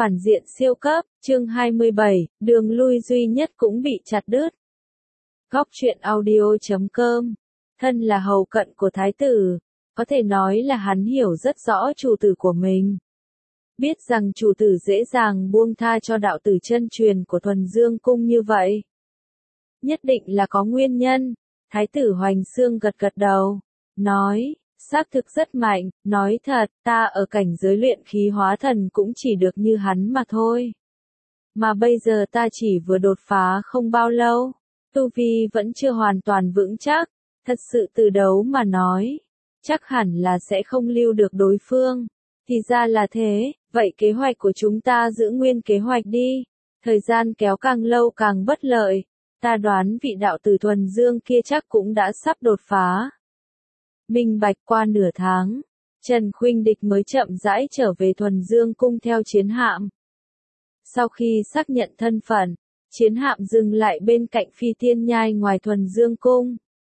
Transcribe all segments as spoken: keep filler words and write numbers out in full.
Phản diện siêu cấp, chương hai mươi bảy, đường lui duy nhất cũng bị chặt đứt. Góc truyện audio chấm com. Thân là hầu cận của thái tử, có thể nói là hắn hiểu rất rõ chủ tử của mình. Biết rằng chủ tử dễ dàng buông tha cho đạo tử chân truyền của Thuần Dương Cung như vậy. Nhất định là có nguyên nhân, thái tử Hoành Xương gật gật đầu, nói, xác thực rất mạnh, nói thật, ta ở cảnh giới luyện khí hóa thần cũng chỉ được như hắn mà thôi. Mà bây giờ ta chỉ vừa đột phá không bao lâu, tu vi vẫn chưa hoàn toàn vững chắc, thật sự từ đấu mà nói, chắc hẳn là sẽ không lưu được đối phương. Thì ra là thế, vậy kế hoạch của chúng ta giữ nguyên kế hoạch đi, thời gian kéo càng lâu càng bất lợi, ta đoán vị đạo tử Thuần Dương kia chắc cũng đã sắp đột phá. Minh bạch. Qua nửa tháng, Trần Khuynh Địch mới chậm rãi trở về Thuần Dương Cung theo chiến hạm. Sau khi xác nhận thân phận, chiến hạm dừng lại bên cạnh Phi Tiên Nhai ngoài Thuần Dương Cung.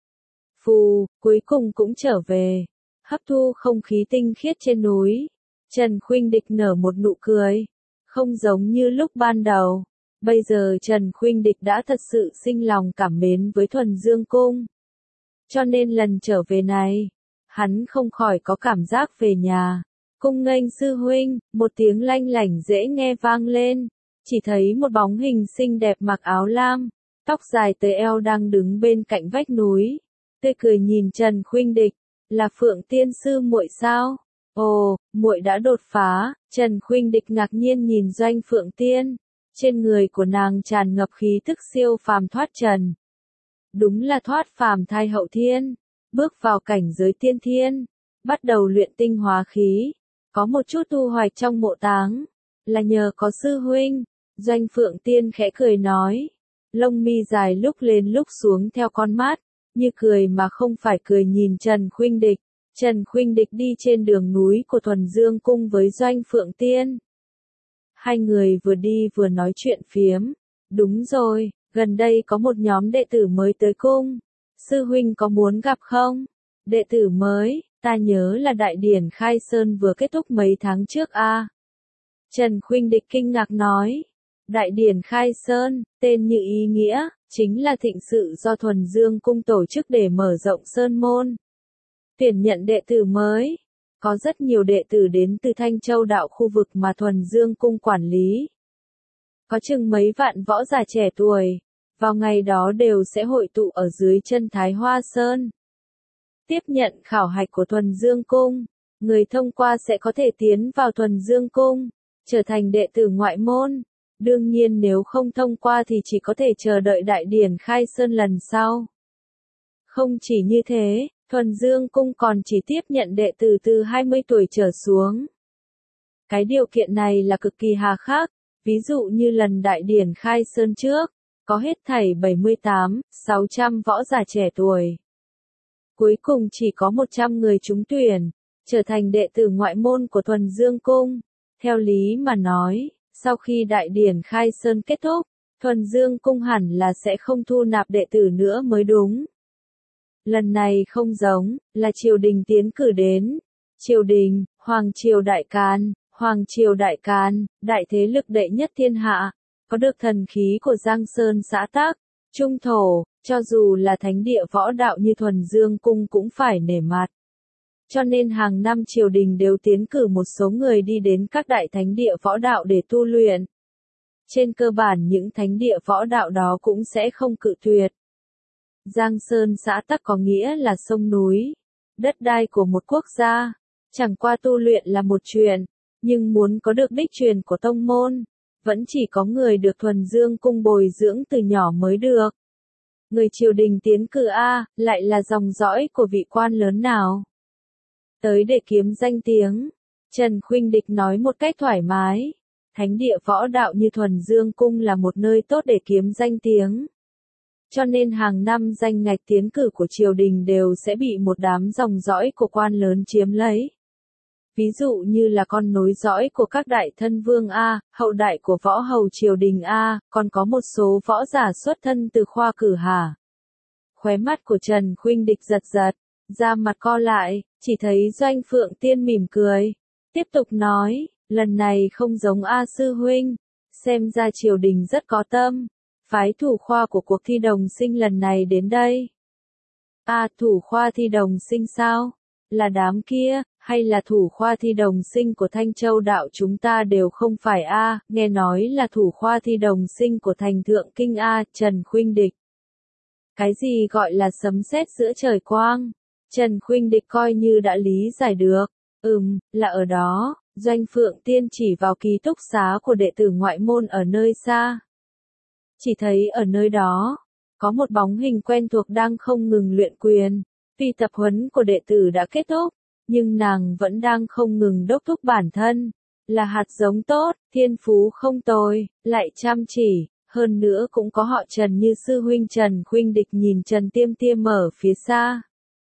Phù, cuối cùng cũng trở về, hấp thu không khí tinh khiết trên núi. Trần Khuynh Địch nở một nụ cười, không giống như lúc ban đầu. Bây giờ Trần Khuynh Địch đã thật sự sinh lòng cảm mến với Thuần Dương Cung. Cho nên lần trở về này, hắn không khỏi có cảm giác về nhà. Cung nghênh sư huynh, một tiếng lanh lảnh dễ nghe vang lên, chỉ thấy một bóng hình xinh đẹp mặc áo lam, tóc dài tới eo đang đứng bên cạnh vách núi, tươi cười nhìn Trần Khuynh Địch, là Phượng Tiên sư muội sao? Ồ, muội đã đột phá. Trần Khuynh Địch ngạc nhiên nhìn Doanh Phượng Tiên, trên người của nàng tràn ngập khí tức siêu phàm thoát trần. Đúng là thoát phàm thai hậu thiên, bước vào cảnh giới tiên thiên, bắt đầu luyện tinh hóa khí, có một chút thu hoạch trong mộ táng, là nhờ có sư huynh. Doanh Phượng Tiên khẽ cười nói, lông mi dài lúc lên lúc xuống theo con mắt, như cười mà không phải cười nhìn Trần Khuynh Địch. Trần Khuynh Địch đi trên đường núi của Thuần Dương Cung với Doanh Phượng Tiên. Hai người vừa đi vừa nói chuyện phiếm. Đúng rồi, gần đây có một nhóm đệ tử mới tới cung. Sư huynh có muốn gặp không? Đệ tử mới, ta nhớ là đại điển khai sơn vừa kết thúc mấy tháng trước a. À? Trần Khuynh Địch kinh ngạc nói. Đại điển khai sơn, tên như ý nghĩa, chính là thịnh sự do Thuần Dương Cung tổ chức để mở rộng sơn môn. Tuyển nhận đệ tử mới. Có rất nhiều đệ tử đến từ Thanh Châu đạo khu vực mà Thuần Dương Cung quản lý. Có chừng mấy vạn võ giả trẻ tuổi, vào ngày đó đều sẽ hội tụ ở dưới chân Thái Hoa Sơn. Tiếp nhận khảo hạch của Thuần Dương Cung, người thông qua sẽ có thể tiến vào Thuần Dương Cung, trở thành đệ tử ngoại môn. Đương nhiên nếu không thông qua thì chỉ có thể chờ đợi đại điển khai sơn lần sau. Không chỉ như thế, Thuần Dương Cung còn chỉ tiếp nhận đệ tử từ hai mươi tuổi trở xuống. Cái điều kiện này là cực kỳ hà khắc, ví dụ như lần đại điển khai sơn trước, có hết thảy bảy mươi tám nghìn sáu trăm võ giả trẻ tuổi. Cuối cùng chỉ có một trăm người trúng tuyển, trở thành đệ tử ngoại môn của Thuần Dương Cung. Theo lý mà nói, sau khi đại điển khai sơn kết thúc, Thuần Dương Cung hẳn là sẽ không thu nạp đệ tử nữa mới đúng. Lần này không giống, là triều đình tiến cử đến. Triều đình, Hoàng triều đại can, Hoàng triều đại can, đại thế lực đệ nhất thiên hạ, có được thần khí của Giang Sơn xã tắc, trung thổ, cho dù là thánh địa võ đạo như Thuần Dương Cung cũng phải nể mặt. Cho nên hàng năm triều đình đều tiến cử một số người đi đến các đại thánh địa võ đạo để tu luyện. Trên cơ bản những thánh địa võ đạo đó cũng sẽ không cự tuyệt. Giang Sơn xã tắc có nghĩa là sông núi, đất đai của một quốc gia, chẳng qua tu luyện là một chuyện, nhưng muốn có được đích truyền của tông môn, vẫn chỉ có người được Thuần Dương Cung bồi dưỡng từ nhỏ mới được. Người triều đình tiến cử A, lại là dòng dõi của vị quan lớn nào? Tới để kiếm danh tiếng, Trần Khuynh Địch nói một cách thoải mái, thánh địa võ đạo như Thuần Dương Cung là một nơi tốt để kiếm danh tiếng. Cho nên hàng năm danh ngạch tiến cử của triều đình đều sẽ bị một đám dòng dõi của quan lớn chiếm lấy. Ví dụ như là con nối dõi của các đại thân vương A, hậu đại của võ hầu triều đình A, còn có một số võ giả xuất thân từ khoa cử hà. Khóe mắt của Trần Khuynh Địch giật giật, da mặt co lại, chỉ thấy Doanh Phượng Tiên mỉm cười. Tiếp tục nói, lần này không giống A sư huynh, xem ra triều đình rất có tâm, phái thủ khoa của cuộc thi đồng sinh lần này đến đây. A thủ khoa thi đồng sinh sao? Là đám kia, hay là thủ khoa thi đồng sinh của Thanh Châu đạo chúng ta đều không phải A, nghe nói là thủ khoa thi đồng sinh của thành thượng kinh A, Trần Khuynh Địch. Cái gì gọi là sấm sét giữa trời quang? Trần Khuynh Địch coi như đã lý giải được. Ừm, là ở đó, Doanh Phượng Tiên chỉ vào ký túc xá của đệ tử ngoại môn ở nơi xa. Chỉ thấy ở nơi đó, có một bóng hình quen thuộc đang không ngừng luyện quyền. Vì tập huấn của đệ tử đã kết thúc, nhưng nàng vẫn đang không ngừng đốc thúc bản thân. Là hạt giống tốt, thiên phú không tồi, lại chăm chỉ, hơn nữa cũng có họ Trần như sư huynh Trần Khuynh Địch nhìn Trần Tiêm Tiêm ở phía xa.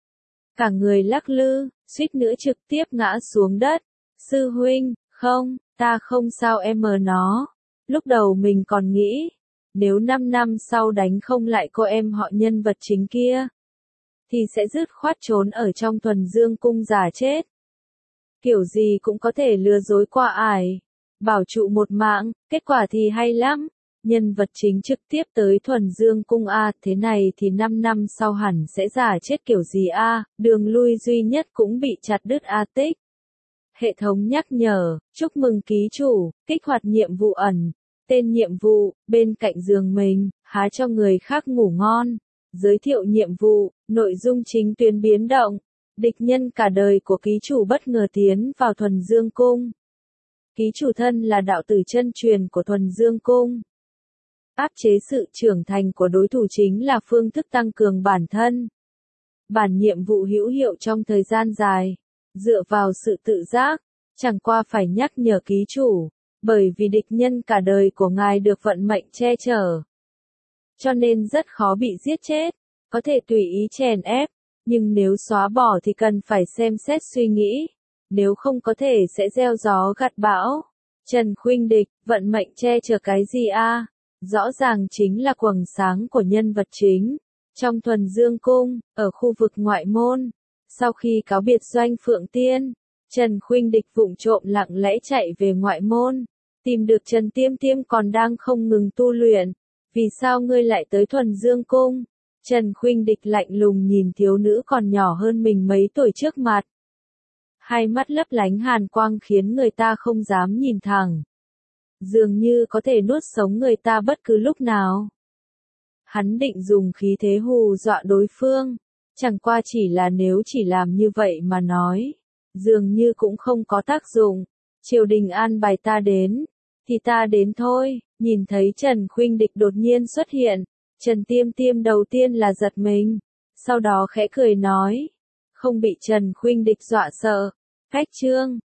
Cả người lắc lư, suýt nữa trực tiếp ngã xuống đất. Sư huynh, không, ta không sao em mờ nó. Lúc đầu mình còn nghĩ, nếu năm năm sau đánh không lại cô em họ nhân vật chính kia, thì sẽ dứt khoát trốn ở trong thuần dương cung giả chết. Kiểu gì cũng có thể lừa dối qua ải, bảo trụ một mạng, kết quả thì hay lắm. Nhân vật chính trực tiếp tới thuần dương cung A, thế này thì năm năm sau hẳn sẽ giả chết kiểu gì A, đường lui duy nhất cũng bị chặt đứt A tích. Hệ thống nhắc nhở, chúc mừng ký chủ, kích hoạt nhiệm vụ ẩn. Tên nhiệm vụ, bên cạnh giường mình, há cho người khác ngủ ngon. Giới thiệu nhiệm vụ, nội dung chính tuyến biến động. Địch nhân cả đời của ký chủ bất ngờ tiến vào thuần dương cung. Ký chủ thân là đạo tử chân truyền của thuần dương cung. Áp chế sự trưởng thành của đối thủ chính là phương thức tăng cường bản thân. Bản nhiệm vụ hữu hiệu trong thời gian dài, dựa vào sự tự giác, chẳng qua phải nhắc nhở ký chủ, bởi vì địch nhân cả đời của ngài được vận mệnh che chở. Cho nên rất khó bị giết chết, có thể tùy ý chèn ép, nhưng nếu xóa bỏ thì cần phải xem xét suy nghĩ, nếu không có thể sẽ gieo gió gặt bão. Trần Khuynh Địch, vận mệnh che chở cái gì a? Rõ ràng chính là quầng sáng của nhân vật chính. Trong thuần dương cung, ở khu vực ngoại môn, sau khi cáo biệt Doanh Phượng Tiên, Trần Khuynh Địch vụng trộm lặng lẽ chạy về ngoại môn, tìm được Trần Tiêm Tiêm còn đang không ngừng tu luyện. Vì sao ngươi lại tới thuần dương cung? Trần Khuynh Địch lạnh lùng nhìn thiếu nữ còn nhỏ hơn mình mấy tuổi trước mặt. Hai mắt lấp lánh hàn quang khiến người ta không dám nhìn thẳng. Dường như có thể nuốt sống người ta bất cứ lúc nào. Hắn định dùng khí thế hù dọa đối phương. Chẳng qua chỉ là nếu chỉ làm như vậy mà nói, dường như cũng không có tác dụng. Triều đình an bài ta đến, thì ta đến thôi. Nhìn thấy Trần Khuynh Địch đột nhiên xuất hiện, Trần Tiêm Tiêm đầu tiên là giật mình, sau đó khẽ cười nói, không bị Trần Khuynh Địch dọa sợ. Cách chương